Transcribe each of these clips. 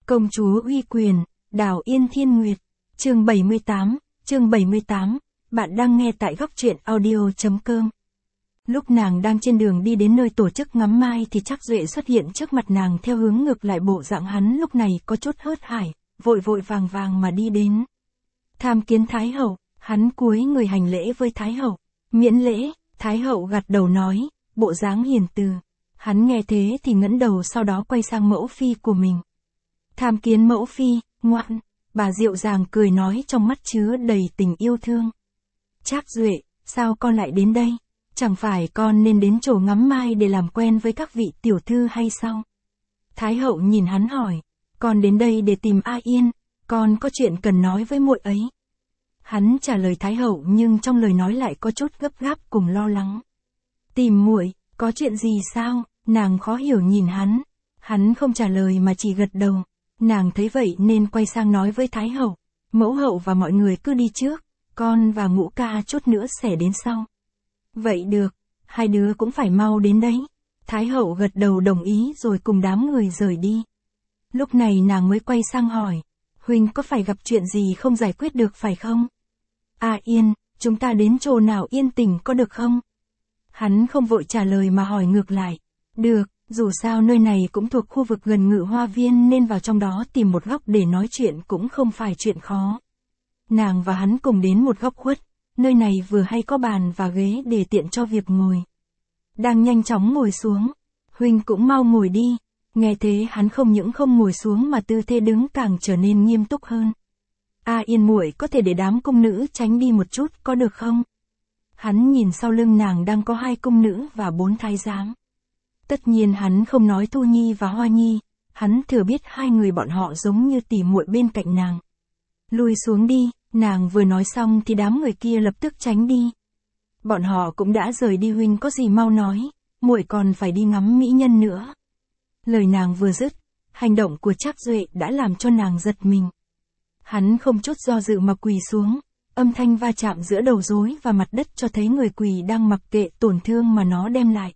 Công chúa uy quyền, Đào Yên Thiên Nguyệt, chương 78, bạn đang nghe tại góc truyện audio.com. Lúc nàng đang trên đường đi đến nơi tổ chức ngắm mai thì Trác Duệ xuất hiện trước mặt nàng theo hướng ngược lại, bộ dạng hắn lúc này có chút hớt hải, vội vội vàng mà đi đến. Tham kiến Thái Hậu, hắn cúi người hành lễ với Thái Hậu. Miễn lễ, Thái Hậu gật đầu nói, bộ dáng hiền từ. Hắn nghe thế thì ngẩng đầu, sau đó quay sang mẫu phi của mình. Tham kiến mẫu phi, ngoan, bà dịu dàng cười nói trong mắt chứa đầy tình yêu thương. Trác Duệ, sao con lại đến đây? Chẳng phải con nên đến chỗ ngắm mai để làm quen với các vị tiểu thư hay sao? Thái Hậu nhìn hắn hỏi, con đến đây để tìm A Yên, con có chuyện cần nói với muội ấy. Hắn trả lời Thái Hậu nhưng trong lời nói lại có chút gấp gáp cùng lo lắng. Tìm muội, có chuyện gì sao? Nàng khó hiểu nhìn hắn. Hắn không trả lời mà chỉ gật đầu. Nàng thấy vậy nên quay sang nói với Thái Hậu, mẫu hậu và mọi người cứ đi trước, con và Ngũ ca chút nữa sẽ đến sau. Vậy được, hai đứa cũng phải mau đến đấy. Thái Hậu gật đầu đồng ý rồi cùng đám người rời đi. Lúc này nàng mới quay sang hỏi, huynh có phải gặp chuyện gì không giải quyết được phải không? A Yên, chúng ta đến chỗ nào yên tĩnh có được không? Hắn không vội trả lời mà hỏi ngược lại. Được, dù sao nơi này cũng thuộc khu vực gần Ngự Hoa Viên nên vào trong đó tìm một góc để nói chuyện cũng không phải chuyện khó. Nàng và hắn cùng đến một góc khuất, nơi này vừa hay có bàn và ghế để tiện cho việc ngồi. Đang nhanh chóng ngồi xuống, huynh cũng mau ngồi đi. Nghe thế hắn không những không ngồi xuống mà tư thế đứng càng trở nên nghiêm túc hơn. A Yên muội có thể để đám cung nữ tránh đi một chút có được không? Hắn nhìn sau lưng nàng đang có 2 cung nữ và 4 thái giám. Tất nhiên hắn không nói Thu Nhi và Hoa Nhi, hắn thừa biết 2 người bọn họ giống như tỉ muội bên cạnh nàng. Lùi xuống đi, nàng vừa nói xong thì đám người kia lập tức tránh đi. Bọn họ cũng đã rời đi, huynh có gì mau nói, muội còn phải đi ngắm mỹ nhân nữa. Lời nàng vừa dứt, hành động của Trác Duệ đã làm cho nàng giật mình. Hắn không chút do dự mà quỳ xuống, âm thanh va chạm giữa đầu rối và mặt đất cho thấy người quỳ đang mặc kệ tổn thương mà nó đem lại.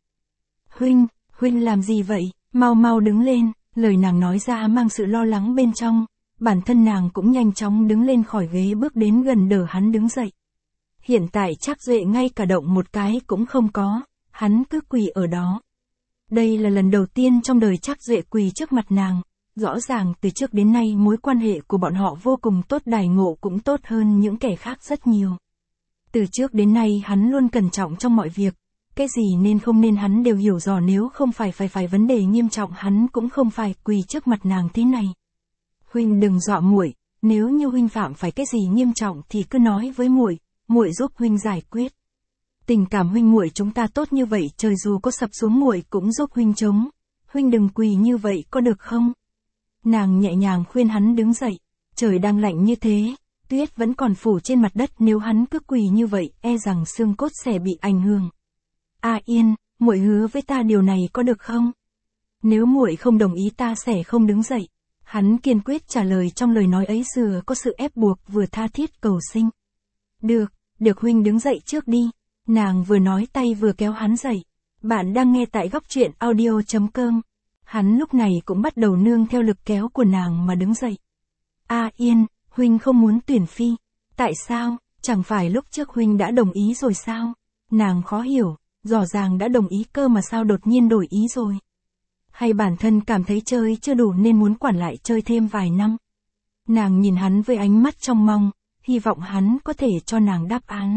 Huynh làm gì vậy, mau đứng lên, lời nàng nói ra mang sự lo lắng bên trong, bản thân nàng cũng nhanh chóng đứng lên khỏi ghế bước đến gần đỡ hắn đứng dậy. Hiện tại Trác Duệ ngay cả động một cái cũng không có, hắn cứ quỳ ở đó. Đây là lần đầu tiên trong đời Trác Duệ quỳ trước mặt nàng, rõ ràng từ trước đến nay mối quan hệ của bọn họ vô cùng tốt, đãi ngộ cũng tốt hơn những kẻ khác rất nhiều. Từ trước đến nay hắn luôn cẩn trọng trong mọi việc, cái gì nên không nên hắn đều hiểu rõ, nếu không phải vấn đề nghiêm trọng hắn cũng không phải quỳ trước mặt nàng thế này. Huynh đừng dọa muội, nếu như huynh phạm phải cái gì nghiêm trọng thì cứ nói với muội, muội giúp huynh giải quyết. Tình cảm huynh muội chúng ta tốt như vậy, trời dù có sập xuống muội cũng giúp huynh chống. Huynh đừng quỳ như vậy có được không? Nàng nhẹ nhàng khuyên hắn đứng dậy, trời đang lạnh như thế, tuyết vẫn còn phủ trên mặt đất, nếu hắn cứ quỳ như vậy e rằng xương cốt sẽ bị ảnh hưởng. A Yên, muội hứa với ta điều này có được không? Nếu muội không đồng ý ta sẽ không đứng dậy. Hắn kiên quyết trả lời, trong lời nói ấy vừa có sự ép buộc vừa tha thiết cầu xin. Được huynh đứng dậy trước đi. Nàng vừa nói tay vừa kéo hắn dậy. Bạn đang nghe tại góc truyện audio.com. Hắn lúc này cũng bắt đầu nương theo lực kéo của nàng mà đứng dậy. A Yên, huynh không muốn tuyển phi. Tại sao, chẳng phải lúc trước huynh đã đồng ý rồi sao? Nàng khó hiểu, rõ ràng đã đồng ý cơ mà sao đột nhiên đổi ý rồi? Hay bản thân cảm thấy chơi chưa đủ nên muốn quản lại chơi thêm vài năm? Nàng nhìn hắn với ánh mắt trong mong, hy vọng hắn có thể cho nàng đáp án.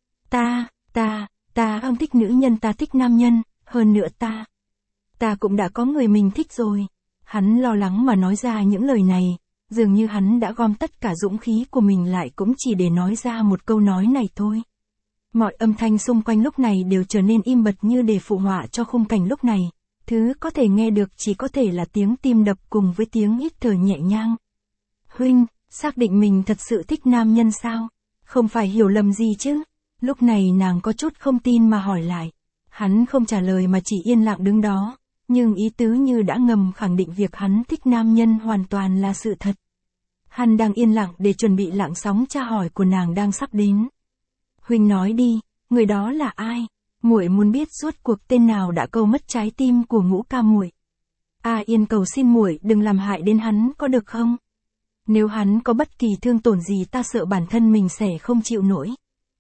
Ta không thích nữ nhân, ta thích nam nhân, hơn nữa ta cũng đã có người mình thích rồi. Hắn lo lắng mà nói ra những lời này, dường như hắn đã gom tất cả dũng khí của mình lại cũng chỉ để nói ra một câu nói này thôi. Mọi âm thanh xung quanh lúc này đều trở nên im bặt như để phụ họa cho khung cảnh lúc này. Thứ có thể nghe được chỉ có thể là tiếng tim đập cùng với tiếng hít thở nhẹ nhàng. Huynh, xác định mình thật sự thích nam nhân sao? Không phải hiểu lầm gì chứ? Lúc này nàng có chút không tin mà hỏi lại. Hắn không trả lời mà chỉ yên lặng đứng đó, nhưng ý tứ như đã ngầm khẳng định việc hắn thích nam nhân hoàn toàn là sự thật. Hắn đang yên lặng để chuẩn bị lặng sóng tra hỏi của nàng đang sắp đến. Huynh nói đi, người đó là ai? Muội muốn biết suốt cuộc tên nào đã câu mất trái tim của Ngũ ca muội. A Yên cầu xin muội đừng làm hại đến hắn có được không? Nếu hắn có bất kỳ thương tổn gì ta sợ bản thân mình sẽ không chịu nổi.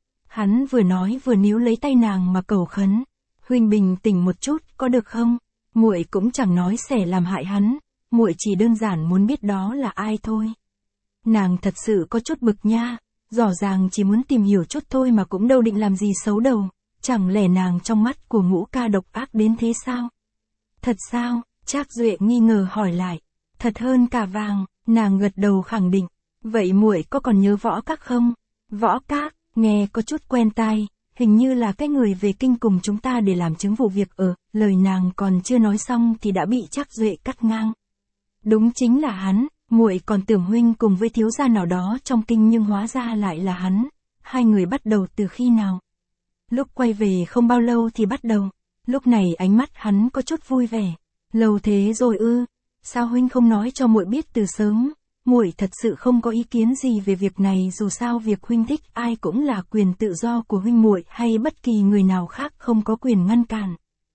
Hắn vừa nói vừa níu lấy tay nàng mà cầu khấn. Huynh bình tĩnh một chút, có được không? Muội cũng chẳng nói sẽ làm hại hắn, muội chỉ đơn giản muốn biết đó là ai thôi. Nàng thật sự có chút bực nha, rõ ràng chỉ muốn tìm hiểu chút thôi mà cũng đâu định làm gì xấu đầu, chẳng lẽ nàng trong mắt của Ngũ Ca độc ác đến thế sao? Thật sao? Trác Duệ nghi ngờ hỏi lại. Thật hơn cả vàng, nàng gật đầu khẳng định. Vậy muội có còn nhớ Võ Các không? Võ Các, nghe có chút quen tai, hình như là cái người về kinh cùng chúng ta để làm chứng vụ việc ở, lời nàng còn chưa nói xong thì đã bị Trác Duệ cắt ngang. Đúng chính là hắn, muội còn tưởng huynh cùng với thiếu gia nào đó trong kinh nhưng hóa ra lại là hắn. Hai người bắt đầu từ khi nào? Lúc quay về không bao lâu thì bắt đầu. Lúc này ánh mắt hắn có chút vui vẻ. Lâu thế rồi ư? Sao huynh không nói cho muội biết từ sớm? Muội thật sự không có ý kiến gì về việc này, dù sao việc huynh thích ai cũng là quyền tự do của huynh, muội hay bất kỳ người nào khác không có quyền ngăn cản.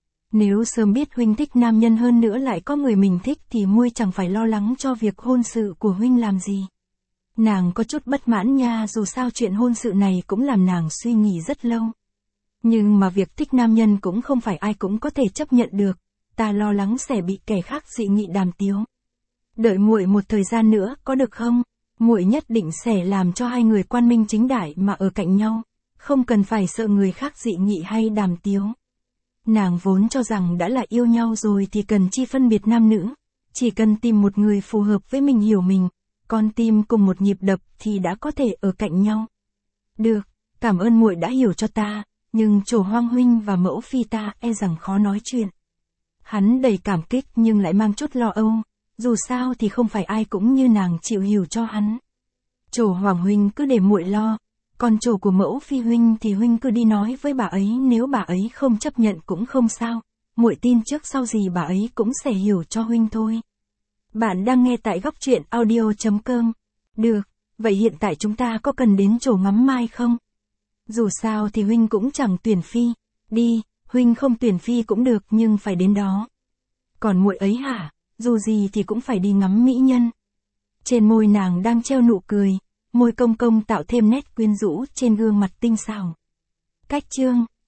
Nếu sớm biết huynh thích nam nhân hơn nữa lại có người mình thích thì muội chẳng phải lo lắng cho việc hôn sự của huynh làm gì. Nàng có chút bất mãn nha, dù sao chuyện hôn sự này cũng làm nàng suy nghĩ rất lâu. Nhưng mà việc thích nam nhân cũng không phải ai cũng có thể chấp nhận được, ta lo lắng sẽ bị kẻ khác dị nghị đàm tiếu. Đợi muội một thời gian nữa có được không? Muội nhất định sẽ làm cho hai người quang minh chính đại mà ở cạnh nhau, không cần phải sợ người khác dị nghị hay đàm tiếu. Nàng vốn cho rằng đã là yêu nhau rồi thì cần chi phân biệt nam nữ, chỉ cần tìm một người phù hợp với mình, hiểu mình, con tim cùng một nhịp đập thì đã có thể ở cạnh nhau. Được, cảm ơn muội đã hiểu cho ta, nhưng Trổ Hoang huynh và mẫu phi ta e rằng khó nói chuyện. Hắn đầy cảm kích nhưng lại mang chút lo âu, dù sao thì không phải ai cũng như nàng chịu hiểu cho hắn. Trổ Hoàng huynh cứ để muội lo, còn Trổ của mẫu phi huynh thì huynh cứ đi nói với bà ấy, nếu bà ấy không chấp nhận cũng không sao, muội tin trước sau gì bà ấy cũng sẽ hiểu cho huynh thôi. Bạn đang nghe tại góc truyện audio.com. Được, vậy hiện tại chúng ta có cần đến Trổ ngắm mai không? Dù sao thì huynh cũng chẳng tuyển phi, đi, huynh không tuyển phi cũng được nhưng phải đến đó. Còn muội ấy hả, dù gì thì cũng phải đi ngắm mỹ nhân. Trên môi nàng đang treo nụ cười, môi cong cong tạo thêm nét quyến rũ trên gương mặt tinh xảo. Cách chương